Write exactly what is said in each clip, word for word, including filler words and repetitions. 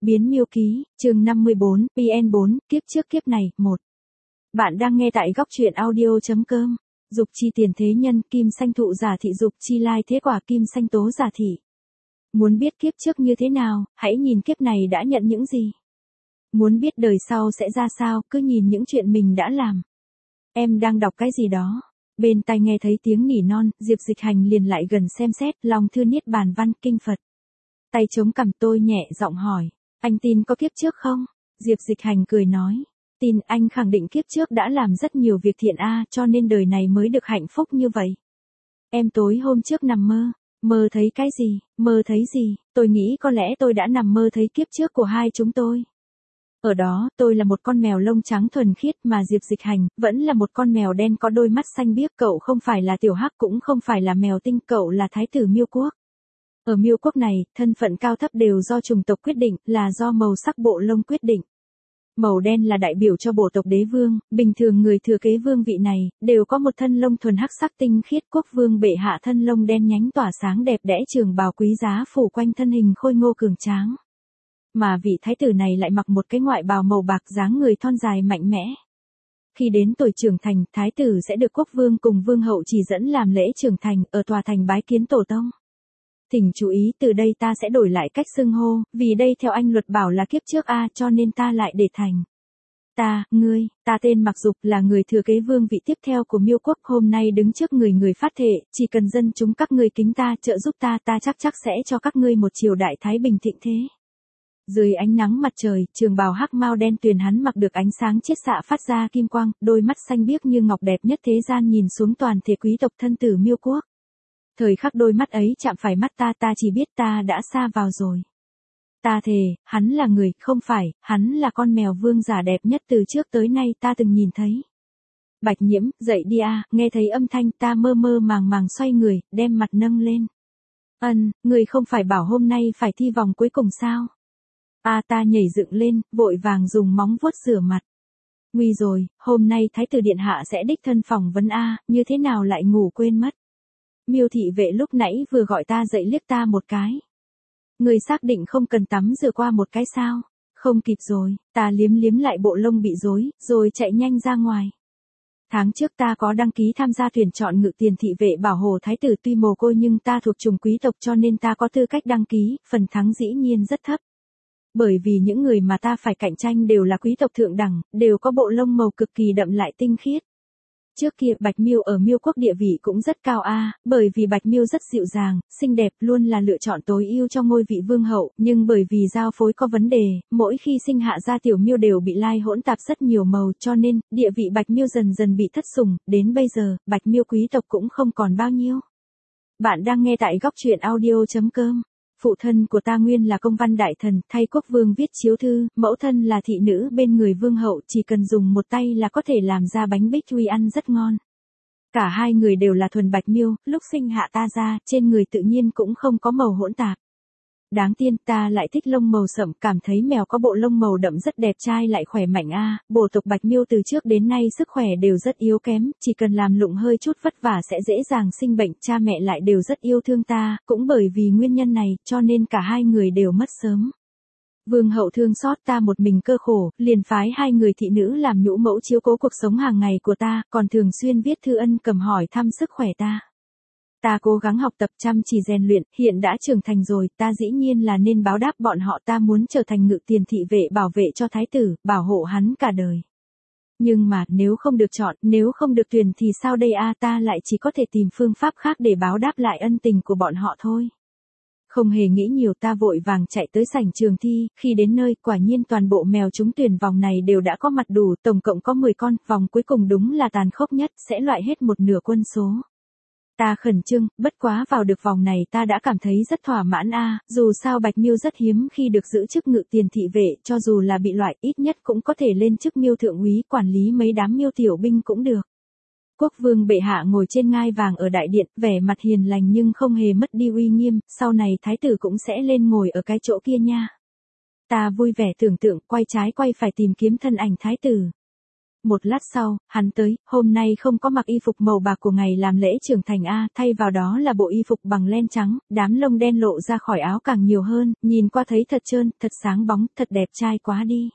Biến Miêu Ký, chương năm mươi bốn, pê en bốn, kiếp trước kiếp này, một. Bạn đang nghe tại góc truyện audio chấm com. Dục chi tiền thế nhân, kim sanh thụ giả thị dục chi lai thế quả kim sanh tố giả thị. Muốn biết kiếp trước như thế nào, hãy nhìn kiếp này đã nhận những gì. Muốn biết đời sau sẽ ra sao, cứ nhìn những chuyện mình đã làm. Em đang đọc cái gì đó? Bên tai nghe thấy tiếng nỉ non, Diệp Dịch Hành liền lại gần xem xét, lòng thư niết bàn văn kinh Phật. Tay chống cằm tôi nhẹ giọng hỏi, anh tin có kiếp trước không? Diệp Dịch Hành cười nói, tin, anh khẳng định kiếp trước đã làm rất nhiều việc thiện a, cho nên đời này mới được hạnh phúc như vậy. Em tối hôm trước nằm mơ, mơ thấy cái gì, mơ thấy gì, tôi nghĩ có lẽ tôi đã nằm mơ thấy kiếp trước của hai chúng tôi. Ở đó, tôi là một con mèo lông trắng thuần khiết mà Diệp Dịch Hành, vẫn là một con mèo đen có đôi mắt xanh biếc, cậu không phải là Tiểu Hắc cũng không phải là mèo tinh, cậu là thái tử Miêu Quốc. Ở Miêu Quốc này, thân phận cao thấp đều do chủng tộc quyết định, là do màu sắc bộ lông quyết định. Màu đen là đại biểu cho bộ tộc đế vương, bình thường người thừa kế vương vị này, đều có một thân lông thuần hắc sắc tinh khiết, quốc vương bệ hạ thân lông đen nhánh tỏa sáng đẹp đẽ, trường bào quý giá phủ quanh thân hình khôi ngô cường tráng. Mà vị thái tử này lại mặc một cái ngoại bào màu bạc, dáng người thon dài mạnh mẽ. Khi đến tuổi trưởng thành, thái tử sẽ được quốc vương cùng vương hậu chỉ dẫn làm lễ trưởng thành, ở tòa thành bái kiến tổ tông. Thỉnh chú ý, từ đây ta sẽ đổi lại cách xưng hô, vì đây theo anh luật bảo là kiếp trước a, cho nên ta lại để thành. Ta, ngươi, ta tên Mạc Dục, là người thừa kế vương vị tiếp theo của Miêu Quốc, hôm nay đứng trước người người phát thệ, chỉ cần dân chúng các ngươi kính ta, trợ giúp ta, ta chắc chắc sẽ cho các ngươi một triều đại thái bình thịnh thế. Dưới ánh nắng mặt trời, trường bào hắc mao đen tuyền hắn mặc được ánh sáng chiết xạ phát ra kim quang, đôi mắt xanh biếc như ngọc đẹp nhất thế gian nhìn xuống toàn thể quý tộc thân tử Miêu Quốc. Thời khắc đôi mắt ấy chạm phải mắt ta, ta chỉ biết ta đã xa vào rồi. Ta thề, hắn là người, không phải, hắn là con mèo vương giả đẹp nhất từ trước tới nay ta từng nhìn thấy. Bạch Nhiễm, dậy đi a, nghe thấy âm thanh ta mơ mơ màng màng xoay người, đem mặt nâng lên. Ân, người không phải bảo hôm nay phải thi vòng cuối cùng sao? A ta nhảy dựng lên, vội vàng dùng móng vuốt rửa mặt. Nguy rồi, hôm nay thái tử điện hạ sẽ đích thân phỏng vấn a, như thế nào lại ngủ quên mất. Miêu thị vệ lúc nãy vừa gọi ta dậy liếc ta một cái. Người xác định không cần tắm rửa qua một cái sao? Không kịp rồi, ta liếm liếm lại bộ lông bị rối, rồi chạy nhanh ra ngoài. Tháng trước ta có đăng ký tham gia tuyển chọn ngự tiền thị vệ bảo hộ thái tử, tuy mồ côi nhưng ta thuộc chủng quý tộc cho nên ta có tư cách đăng ký, phần thắng dĩ nhiên rất thấp. Bởi vì những người mà ta phải cạnh tranh đều là quý tộc thượng đẳng, đều có bộ lông màu cực kỳ đậm lại tinh khiết. Trước kia Bạch Miêu ở Miêu Quốc địa vị cũng rất cao a, bởi vì Bạch Miêu rất dịu dàng, xinh đẹp, luôn là lựa chọn tối ưu cho ngôi vị vương hậu, nhưng bởi vì giao phối có vấn đề, mỗi khi sinh hạ ra tiểu Miêu đều bị lai hỗn tạp rất nhiều màu, cho nên địa vị Bạch Miêu dần dần bị thất sủng, đến bây giờ, Bạch Miêu quý tộc cũng không còn bao nhiêu. Bạn đang nghe tại góc truyện audio chấm com. Phụ thân của ta nguyên là công văn đại thần, thay quốc vương viết chiếu thư, mẫu thân là thị nữ bên người vương hậu, chỉ cần dùng một tay là có thể làm ra bánh bích quy ăn rất ngon. Cả hai người đều là thuần Bạch Miêu, lúc sinh hạ ta ra, trên người tự nhiên cũng không có màu hỗn tạp. Đáng tiếc ta lại thích lông màu sẫm, cảm thấy mèo có bộ lông màu đậm rất đẹp trai lại khỏe mạnh a. À, bộ tộc Bạch Miêu từ trước đến nay sức khỏe đều rất yếu kém, chỉ cần làm lụng hơi chút vất vả sẽ dễ dàng sinh bệnh, cha mẹ lại đều rất yêu thương ta, cũng bởi vì nguyên nhân này, cho nên cả hai người đều mất sớm. Vương hậu thương xót ta một mình cơ khổ, liền phái hai người thị nữ làm nhũ mẫu chiếu cố cuộc sống hàng ngày của ta, còn thường xuyên viết thư ân cần hỏi thăm sức khỏe ta. Ta cố gắng học tập chăm chỉ rèn luyện, hiện đã trưởng thành rồi, ta dĩ nhiên là nên báo đáp bọn họ, ta muốn trở thành ngự tiền thị vệ bảo vệ cho thái tử, bảo hộ hắn cả đời. Nhưng mà, nếu không được chọn, nếu không được tuyển thì sao đây a, ta lại chỉ có thể tìm phương pháp khác để báo đáp lại ân tình của bọn họ thôi. Không hề nghĩ nhiều ta vội vàng chạy tới sảnh trường thi, khi đến nơi, quả nhiên toàn bộ mèo trúng tuyển vòng này đều đã có mặt đủ, tổng cộng có mười con, vòng cuối cùng đúng là tàn khốc nhất, sẽ loại hết một nửa quân số. Ta khẩn trương, bất quá vào được vòng này ta đã cảm thấy rất thỏa mãn a, à, dù sao Bạch Miêu rất hiếm khi được giữ chức ngự tiền thị vệ, cho dù là bị loại, ít nhất cũng có thể lên chức Miêu thượng úy, quản lý mấy đám Miêu tiểu binh cũng được. Quốc vương bệ hạ ngồi trên ngai vàng ở đại điện, vẻ mặt hiền lành nhưng không hề mất đi uy nghiêm, sau này thái tử cũng sẽ lên ngồi ở cái chỗ kia nha. Ta vui vẻ tưởng tượng, quay trái quay phải tìm kiếm thân ảnh thái tử. Một lát sau, hắn tới, hôm nay không có mặc y phục màu bạc của ngày làm lễ trưởng thành A, thay vào đó là bộ y phục bằng len trắng, đám lông đen lộ ra khỏi áo càng nhiều hơn, nhìn qua thấy thật trơn, thật sáng bóng, thật đẹp trai quá đi.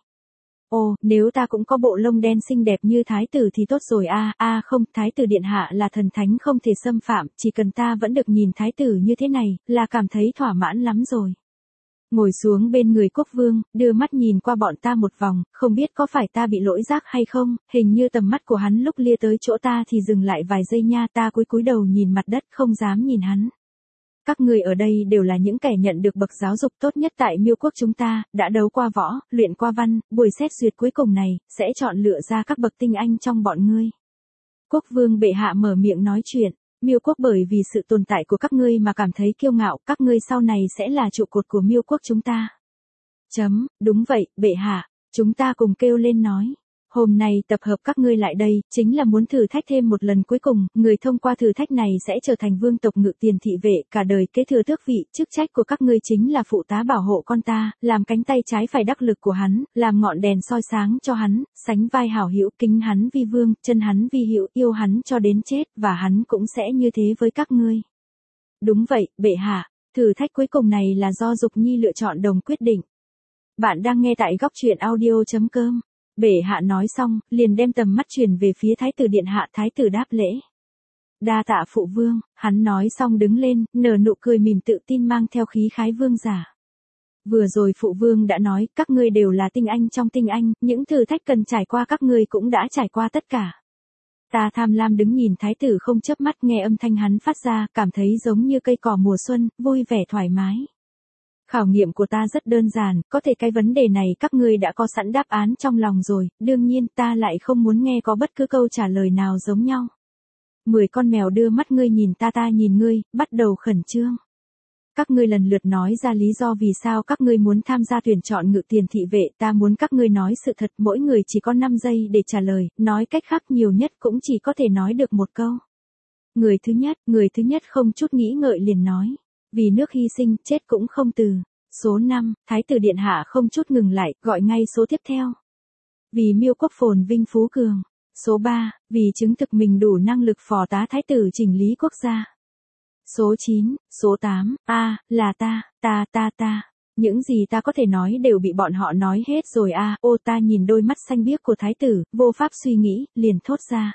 Ồ, nếu ta cũng có bộ lông đen xinh đẹp như thái tử thì tốt rồi a, a không, thái tử điện hạ là thần thánh không thể xâm phạm, chỉ cần ta vẫn được nhìn thái tử như thế này, là cảm thấy thỏa mãn lắm rồi. Ngồi xuống bên người quốc vương, đưa mắt nhìn qua bọn ta một vòng, không biết có phải ta bị lỗi giác hay không, hình như tầm mắt của hắn lúc lia tới chỗ ta thì dừng lại vài giây nha, ta cúi cúi đầu nhìn mặt đất không dám nhìn hắn. Các người ở đây đều là những kẻ nhận được bậc giáo dục tốt nhất tại Miêu quốc chúng ta, đã đấu qua võ, luyện qua văn, buổi xét duyệt cuối cùng này, sẽ chọn lựa ra các bậc tinh anh trong bọn ngươi. Quốc vương bệ hạ mở miệng nói chuyện, Miêu quốc bởi vì sự tồn tại của các ngươi mà cảm thấy kiêu ngạo, các ngươi sau này sẽ là trụ cột của Miêu quốc chúng ta. Chấm, đúng vậy, bệ hạ, chúng ta cùng kêu lên nói. Hôm nay tập hợp các ngươi lại đây, chính là muốn thử thách thêm một lần cuối cùng, người thông qua thử thách này sẽ trở thành vương tộc Ngự Tiền thị vệ, cả đời kế thừa tước vị, chức trách của các ngươi chính là phụ tá bảo hộ con ta, làm cánh tay trái phải đắc lực của hắn, làm ngọn đèn soi sáng cho hắn, sánh vai hảo hữu, kính hắn vi vương, chân hắn vi hữu, yêu hắn cho đến chết, và hắn cũng sẽ như thế với các ngươi. Đúng vậy, bệ hạ, thử thách cuối cùng này là do Dục Nhi lựa chọn đồng quyết định. Bạn đang nghe tại góc truyện audio chấm com. Bệ hạ nói xong, liền đem tầm mắt truyền về phía thái tử điện hạ, thái tử đáp lễ. Đa tạ phụ vương, hắn nói xong đứng lên, nở nụ cười mỉm tự tin mang theo khí khái vương giả. Vừa rồi phụ vương đã nói, các ngươi đều là tinh anh trong tinh anh, những thử thách cần trải qua các ngươi cũng đã trải qua tất cả. Ta tham lam đứng nhìn thái tử không chớp mắt, nghe âm thanh hắn phát ra, cảm thấy giống như cây cỏ mùa xuân, vui vẻ thoải mái. Khảo nghiệm của ta rất đơn giản, có thể cái vấn đề này các ngươi đã có sẵn đáp án trong lòng rồi, đương nhiên ta lại không muốn nghe có bất cứ câu trả lời nào giống nhau. Mười con mèo đưa mắt ngươi nhìn ta ta nhìn ngươi, bắt đầu khẩn trương. Các ngươi lần lượt nói ra lý do vì sao các ngươi muốn tham gia tuyển chọn Ngự Tiền thị vệ, ta muốn các ngươi nói sự thật, mỗi người chỉ có năm giây để trả lời, nói cách khác nhiều nhất cũng chỉ có thể nói được một câu. Người thứ nhất, người thứ nhất không chút nghĩ ngợi liền nói. Vì nước hy sinh, chết cũng không từ. Số năm, thái tử điện hạ không chút ngừng lại, gọi ngay số tiếp theo. Vì Miêu quốc phồn vinh phú cường. Số ba, vì chứng thực mình đủ năng lực phò tá thái tử chỉnh lý quốc gia. Số chín, số tám, a, là ta, ta ta ta. Những gì ta có thể nói đều bị bọn họ nói hết rồi a, ô ta nhìn đôi mắt xanh biếc của thái tử, vô pháp suy nghĩ, liền thốt ra.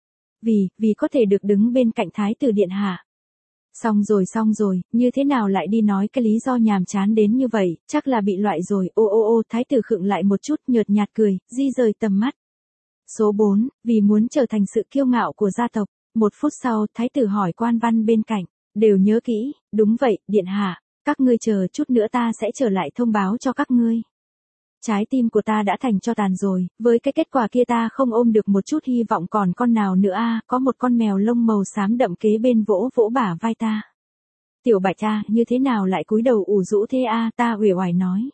Vì, vì có thể được đứng bên cạnh thái tử điện hạ. Xong rồi xong rồi, như thế nào lại đi nói cái lý do nhàm chán đến như vậy, chắc là bị loại rồi, ô ô ô, thái tử khựng lại một chút, nhợt nhạt cười, di rời tầm mắt. Số bốn, vì muốn trở thành sự kiêu ngạo của gia tộc. Một phút sau, thái tử hỏi quan văn bên cạnh, đều nhớ kỹ, đúng vậy, điện hạ, các ngươi chờ chút nữa ta sẽ trở lại thông báo cho các ngươi. Trái tim của ta đã thành cho tàn rồi, với cái kết quả kia ta không ôm được một chút hy vọng còn con nào nữa a, có một con mèo lông màu xám đậm kế bên vỗ vỗ bả vai ta. Tiểu Bạch a, như thế nào lại cúi đầu ủ rũ thế a, ta uể oải nói.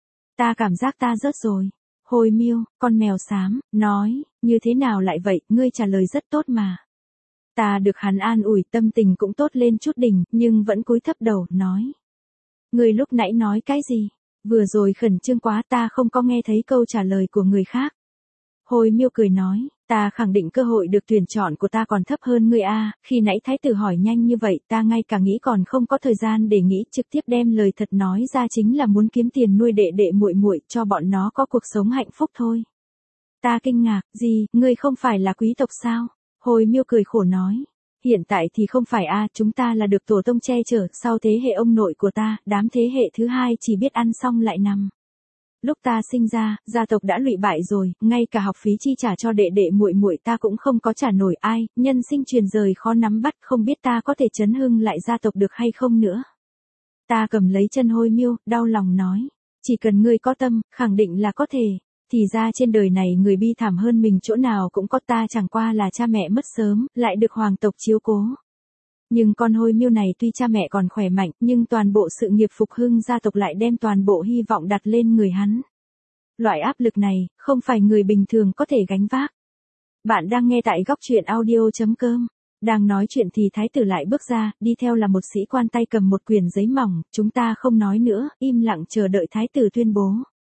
Ta cảm giác ta rớt rồi. Hồi Miêu, con mèo xám, nói, như thế nào lại vậy, ngươi trả lời rất tốt mà. Ta được hắn an ủi, tâm tình cũng tốt lên chút đỉnh, nhưng vẫn cúi thấp đầu, nói. Ngươi lúc nãy nói cái gì? Vừa rồi khẩn trương quá, ta không có nghe thấy câu trả lời của người khác. Hồi Miêu cười nói, ta khẳng định cơ hội được tuyển chọn của ta còn thấp hơn ngươi a, khi nãy thái tử hỏi nhanh như vậy, ta ngay cả nghĩ còn không có thời gian để nghĩ, trực tiếp đem lời thật nói ra, chính là muốn kiếm tiền nuôi đệ đệ muội muội, cho bọn nó có cuộc sống hạnh phúc thôi. Ta kinh ngạc, gì, ngươi không phải là quý tộc sao? Hồi Miêu cười khổ nói. Hiện tại thì không phải a, chúng ta là được tổ tông che chở, sau thế hệ ông nội của ta, đám thế hệ thứ hai chỉ biết ăn xong lại nằm. Lúc ta sinh ra, gia tộc đã lụy bại rồi, ngay cả học phí chi trả cho đệ đệ muội muội ta cũng không có trả nổi, ai, nhân sinh truyền rời khó nắm bắt, không biết ta có thể chấn hưng lại gia tộc được hay không nữa. Ta cầm lấy chân Hồi Miêu, đau lòng nói, chỉ cần ngươi có tâm, khẳng định là có thể. Thì ra trên đời này người bi thảm hơn mình chỗ nào cũng có, ta chẳng qua là cha mẹ mất sớm, lại được hoàng tộc chiếu cố. Nhưng con Hồi Miêu này tuy cha mẹ còn khỏe mạnh, nhưng toàn bộ sự nghiệp phục hưng gia tộc lại đem toàn bộ hy vọng đặt lên người hắn. Loại áp lực này, không phải người bình thường có thể gánh vác. Bạn đang nghe tại góc truyện audio chấm com. Đang nói chuyện thì thái tử lại bước ra, đi theo là một sĩ quan tay cầm một quyển giấy mỏng, chúng ta không nói nữa, im lặng chờ đợi thái tử tuyên bố.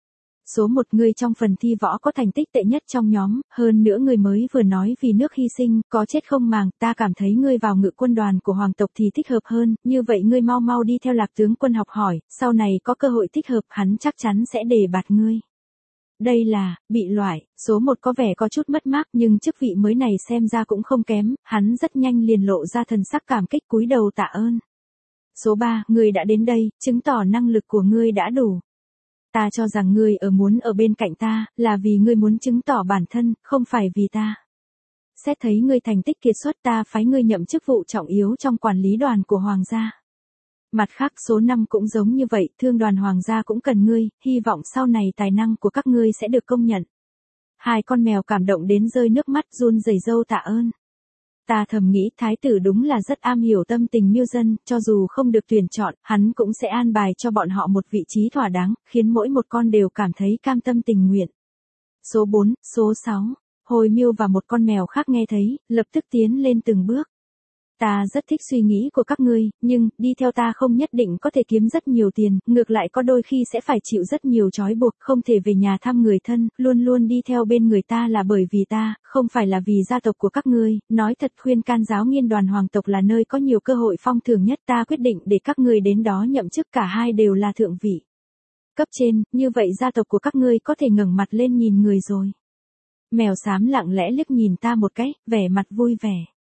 Số một, ngươi trong phần thi võ có thành tích tệ nhất trong nhóm, hơn nữa ngươi mới vừa nói vì nước hy sinh, có chết không màng, ta cảm thấy ngươi vào ngự quân đoàn của hoàng tộc thì thích hợp hơn, như vậy ngươi mau mau đi theo Lạc tướng quân học hỏi, sau này có cơ hội thích hợp hắn chắc chắn sẽ đề bạt ngươi. Đây là, bị loại, số một có vẻ có chút mất mát nhưng chức vị mới này xem ra cũng không kém, hắn rất nhanh liền lộ ra thần sắc cảm kích cúi đầu tạ ơn. Số ba, ngươi đã đến đây, chứng tỏ năng lực của ngươi đã đủ. Ta cho rằng ngươi ở muốn ở bên cạnh ta, là vì ngươi muốn chứng tỏ bản thân, không phải vì ta. Xét thấy ngươi thành tích kiệt xuất ta phái ngươi nhậm chức vụ trọng yếu trong quản lý đoàn của Hoàng gia. Mặt khác số năm cũng giống như vậy, thương đoàn Hoàng gia cũng cần ngươi, hy vọng sau này tài năng của các ngươi sẽ được công nhận. Hai con mèo cảm động đến rơi nước mắt run rẩy râu tạ ơn. Ta thầm nghĩ thái tử đúng là rất am hiểu tâm tình mưu dân, cho dù không được tuyển chọn, hắn cũng sẽ an bài cho bọn họ một vị trí thỏa đáng, khiến mỗi một con đều cảm thấy cam tâm tình nguyện. Số bốn, số sáu, Hồi Miêu và một con mèo khác nghe thấy, lập tức tiến lên từng bước. Ta rất thích suy nghĩ của các ngươi, nhưng, đi theo ta không nhất định có thể kiếm rất nhiều tiền, ngược lại có đôi khi sẽ phải chịu rất nhiều trói buộc, không thể về nhà thăm người thân, luôn luôn đi theo bên người ta là bởi vì ta, không phải là vì gia tộc của các ngươi, nói thật khuyên can giáo nghiên đoàn hoàng tộc là nơi có nhiều cơ hội phong thưởng nhất ta quyết định để các ngươi đến đó nhậm chức cả hai đều là thượng vị. Cấp trên, như vậy gia tộc của các ngươi có thể ngẩng mặt lên nhìn người rồi. Mèo xám lặng lẽ liếc nhìn ta một cái, vẻ mặt vui vẻ.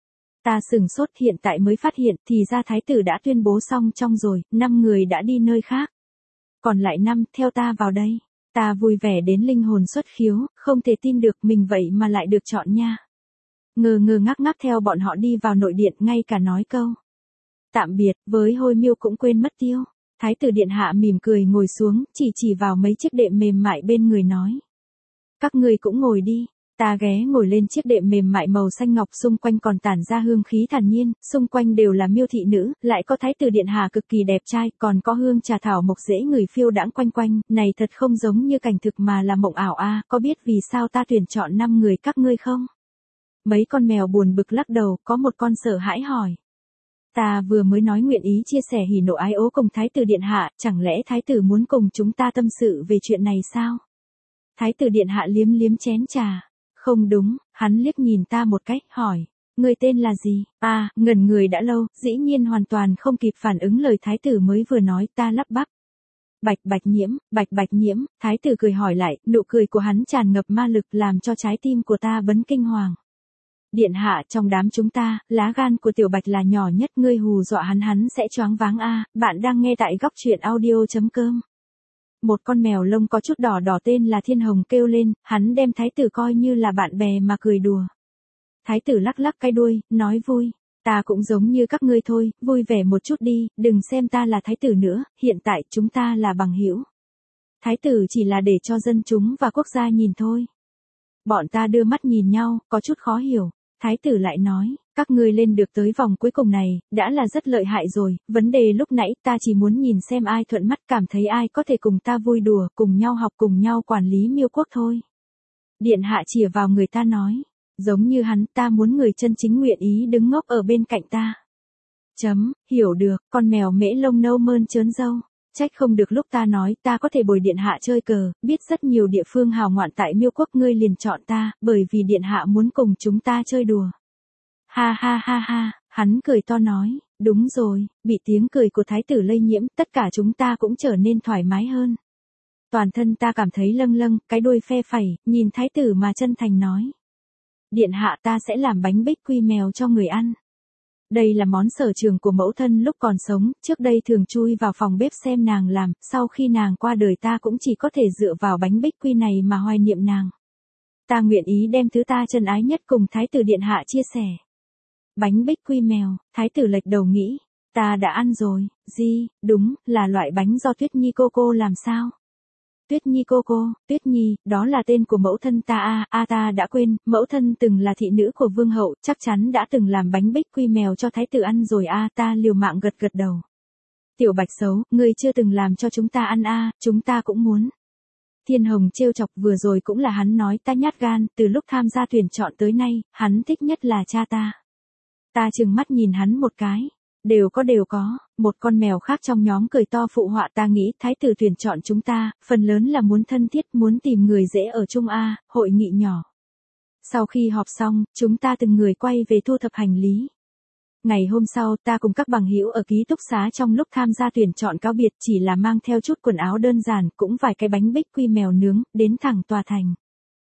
Ta sửng sốt hiện tại mới phát hiện thì ra thái tử đã tuyên bố xong trong rồi, năm người đã đi nơi khác. Còn lại năm, theo ta vào đây. Ta vui vẻ đến linh hồn xuất khiếu, không thể tin được mình vậy mà lại được chọn nha. Ngơ ngơ ngác ngác theo bọn họ đi vào nội điện ngay cả nói câu. Tạm biệt, với Hồi Miêu cũng quên mất tiêu. Thái tử điện hạ mỉm cười ngồi xuống, chỉ chỉ vào mấy chiếc đệm mềm mại bên người nói. Các ngươi cũng ngồi đi. Ta ghé ngồi lên chiếc đệm mềm mại màu xanh ngọc xung quanh còn tản ra hương khí thản nhiên, xung quanh đều là miêu thị nữ, lại có thái tử điện hạ cực kỳ đẹp trai, còn có hương trà thảo mộc dễ người phiêu đãng quanh quanh, này thật không giống như cảnh thực mà là mộng ảo a, à, có biết vì sao ta tuyển chọn năm người các ngươi không? Mấy con mèo buồn bực lắc đầu, có một con sợ hãi hỏi. Ta vừa mới nói nguyện ý chia sẻ hỉ nộ ái ố cùng thái tử điện hạ, chẳng lẽ thái tử muốn cùng chúng ta tâm sự về chuyện này sao? Thái tử điện hạ liếm liếm chén trà. Không đúng, hắn liếc nhìn ta một cách, hỏi, người tên là gì? À, ngẩn người đã lâu, dĩ nhiên hoàn toàn không kịp phản ứng lời thái tử mới vừa nói, ta lắp bắp. Bạch Bạch Nhiễm, Bạch Bạch Nhiễm, thái tử cười hỏi lại, nụ cười của hắn tràn ngập ma lực làm cho trái tim của ta bấn kinh hoàng. Điện hạ, trong đám chúng ta, lá gan của tiểu Bạch là nhỏ nhất, ngươi hù dọa hắn hắn sẽ choáng váng a. Bạn đang nghe tại góc truyện audio chấm com. Một con mèo lông có chút đỏ đỏ tên là Thiên Hồng kêu lên, hắn đem thái tử coi như là bạn bè mà cười đùa. Thái tử lắc lắc cái đuôi, nói vui, ta cũng giống như các ngươi thôi, vui vẻ một chút đi, đừng xem ta là thái tử nữa, hiện tại chúng ta là bằng hữu. Thái tử chỉ là để cho dân chúng và quốc gia nhìn thôi. Bọn ta đưa mắt nhìn nhau, có chút khó hiểu. Thái tử lại nói, các ngươi lên được tới vòng cuối cùng này, đã là rất lợi hại rồi, vấn đề lúc nãy ta chỉ muốn nhìn xem ai thuận mắt cảm thấy ai có thể cùng ta vui đùa, cùng nhau học cùng nhau quản lý miêu quốc thôi. Điện hạ chìa vào người ta nói, giống như hắn ta muốn người chân chính nguyện ý đứng ngốc ở bên cạnh ta. Chấm, hiểu được, con mèo mễ lông nâu mơn trớn râu. Trách không được lúc ta nói ta có thể bồi điện hạ chơi cờ, biết rất nhiều địa phương hào ngoạn tại miêu quốc ngươi liền chọn ta, bởi vì điện hạ muốn cùng chúng ta chơi đùa. Ha ha ha ha, hắn cười to nói, đúng rồi, bị tiếng cười của thái tử lây nhiễm, tất cả chúng ta cũng trở nên thoải mái hơn. Toàn thân ta cảm thấy lâng lâng, cái đuôi phe phẩy, nhìn thái tử mà chân thành nói. Điện hạ ta sẽ làm bánh bích quy mèo cho người ăn. Đây là món sở trường của mẫu thân lúc còn sống, trước đây thường chui vào phòng bếp xem nàng làm, sau khi nàng qua đời ta cũng chỉ có thể dựa vào bánh bích quy này mà hoài niệm nàng. Ta nguyện ý đem thứ ta trân ái nhất cùng thái tử điện hạ chia sẻ. Bánh bích quy mèo, thái tử lệch đầu nghĩ, ta đã ăn rồi, gì, đúng, là loại bánh do Tuyết Nhi cô cô làm sao? Tuyết Nhi cô cô, Tuyết Nhi, đó là tên của mẫu thân ta a, a ta đã quên, mẫu thân từng là thị nữ của vương hậu, chắc chắn đã từng làm bánh bích quy mèo cho thái tử ăn rồi a, ta liều mạng gật gật đầu. Tiểu Bạch xấu, ngươi chưa từng làm cho chúng ta ăn a, chúng ta cũng muốn. Thiên Hồng trêu chọc vừa rồi cũng là hắn nói ta nhát gan, từ lúc tham gia tuyển chọn tới nay, hắn thích nhất là cha ta. Ta trừng mắt nhìn hắn một cái. đều có đều có, một con mèo khác trong nhóm cười to phụ họa ta nghĩ thái tử tuyển chọn chúng ta, phần lớn là muốn thân thiết, muốn tìm người dễ ở chung a, hội nghị nhỏ. Sau khi họp xong, chúng ta từng người quay về thu thập hành lý. Ngày hôm sau ta cùng các bằng hữu ở ký túc xá trong lúc tham gia tuyển chọn cáo biệt chỉ là mang theo chút quần áo đơn giản cũng vài cái bánh bích quy mèo nướng, đến thẳng tòa thành.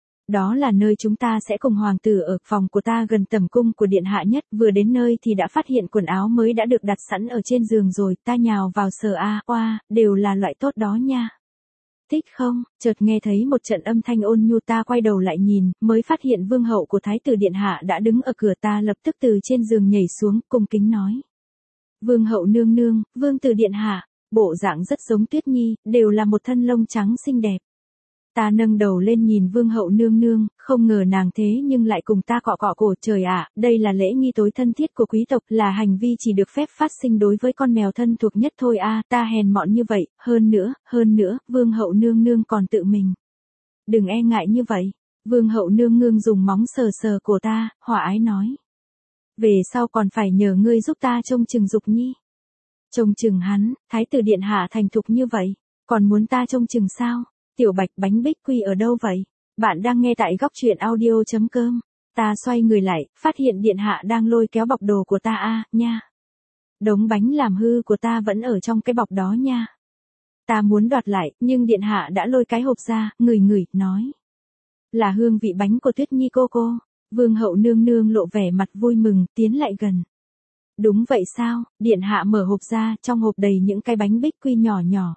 Đó là nơi chúng ta sẽ cùng hoàng tử ở, phòng của ta gần tầm cung của điện hạ nhất, vừa đến nơi thì đã phát hiện quần áo mới đã được đặt sẵn ở trên giường rồi, ta nhào vào sờ a, oa, đều là loại tốt đó nha. Thích không, chợt nghe thấy một trận âm thanh ôn nhu ta quay đầu lại nhìn, mới phát hiện vương hậu của thái tử điện hạ đã đứng ở cửa ta lập tức từ trên giường nhảy xuống, cung kính nói. Vương hậu nương nương, vương tử điện hạ, bộ dạng rất giống Tuyết Nhi, đều là một thân lông trắng xinh đẹp. Ta nâng đầu lên nhìn vương hậu nương nương, không ngờ nàng thế nhưng lại cùng ta cọ cọ cổ trời ạ, đây là lễ nghi tối thân thiết của quý tộc, là hành vi chỉ được phép phát sinh đối với con mèo thân thuộc nhất thôi a, ta hèn mọn như vậy, hơn nữa, hơn nữa, vương hậu nương nương còn tự mình. Đừng e ngại như vậy, vương hậu nương nương dùng móng sờ sờ của ta, hòa ái nói. Về sau còn phải nhờ ngươi giúp ta trông chừng Dục Nhi. Trông chừng hắn, thái tử điện hạ thành thục như vậy, còn muốn ta trông chừng sao? Tiểu Bạch bánh bích quy ở đâu vậy? Bạn đang nghe tại góc truyện audio chấm com. Ta xoay người lại, phát hiện điện hạ đang lôi kéo bọc đồ của ta a, nha. Đống bánh làm hư của ta vẫn ở trong cái bọc đó nha. Ta muốn đoạt lại, nhưng điện hạ đã lôi cái hộp ra, ngửi ngửi, nói. Là hương vị bánh của Tuyết Nhi cô cô. Vương hậu nương nương lộ vẻ mặt vui mừng, tiến lại gần. Đúng vậy sao, điện hạ mở hộp ra, trong hộp đầy những cái bánh bích quy nhỏ nhỏ.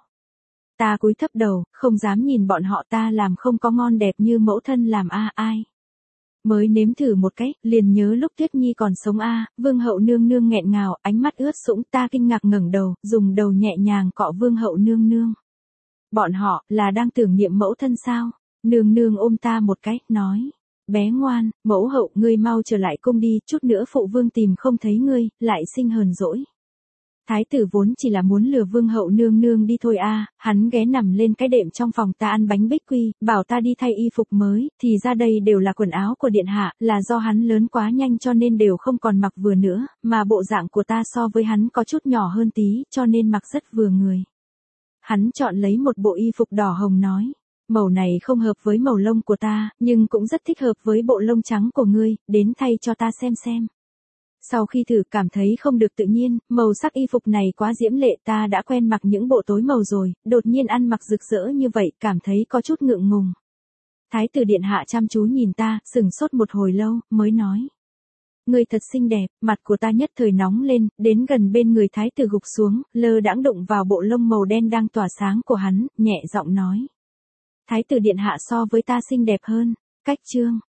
Ta cúi thấp đầu, không dám nhìn bọn họ, ta làm không có ngon đẹp như mẫu thân làm a, ai. Mới nếm thử một cái, liền nhớ lúc Tuyết Nhi còn sống a, vương hậu nương nương nghẹn ngào, ánh mắt ướt sũng, ta kinh ngạc ngẩng đầu, dùng đầu nhẹ nhàng cọ vương hậu nương nương. Bọn họ, là đang tưởng niệm mẫu thân sao? Nương nương ôm ta một cái, nói. Bé ngoan, mẫu hậu, ngươi mau trở lại cung đi, chút nữa phụ vương tìm không thấy ngươi, lại sinh hờn dỗi. Thái tử vốn chỉ là muốn lừa vương hậu nương nương đi thôi a, hắn ghé nằm lên cái đệm trong phòng ta ăn bánh bích quy, bảo ta đi thay y phục mới, thì ra đây đều là quần áo của điện hạ, là do hắn lớn quá nhanh cho nên đều không còn mặc vừa nữa, mà bộ dạng của ta so với hắn có chút nhỏ hơn tí, cho nên mặc rất vừa người. Hắn chọn lấy một bộ y phục đỏ hồng nói, màu này không hợp với màu lông của ta, nhưng cũng rất thích hợp với bộ lông trắng của ngươi, đến thay cho ta xem xem. Sau khi thử cảm thấy không được tự nhiên, màu sắc y phục này quá diễm lệ, ta đã quen mặc những bộ tối màu rồi, đột nhiên ăn mặc rực rỡ như vậy, cảm thấy có chút ngượng ngùng. Thái tử điện hạ chăm chú nhìn ta, sừng sốt một hồi lâu, mới nói. Ngươi thật xinh đẹp, mặt của ta nhất thời nóng lên, đến gần bên người thái tử gục xuống, lơ đãng đụng vào bộ lông màu đen đang tỏa sáng của hắn, nhẹ giọng nói. Thái tử điện hạ so với ta xinh đẹp hơn, cách chương.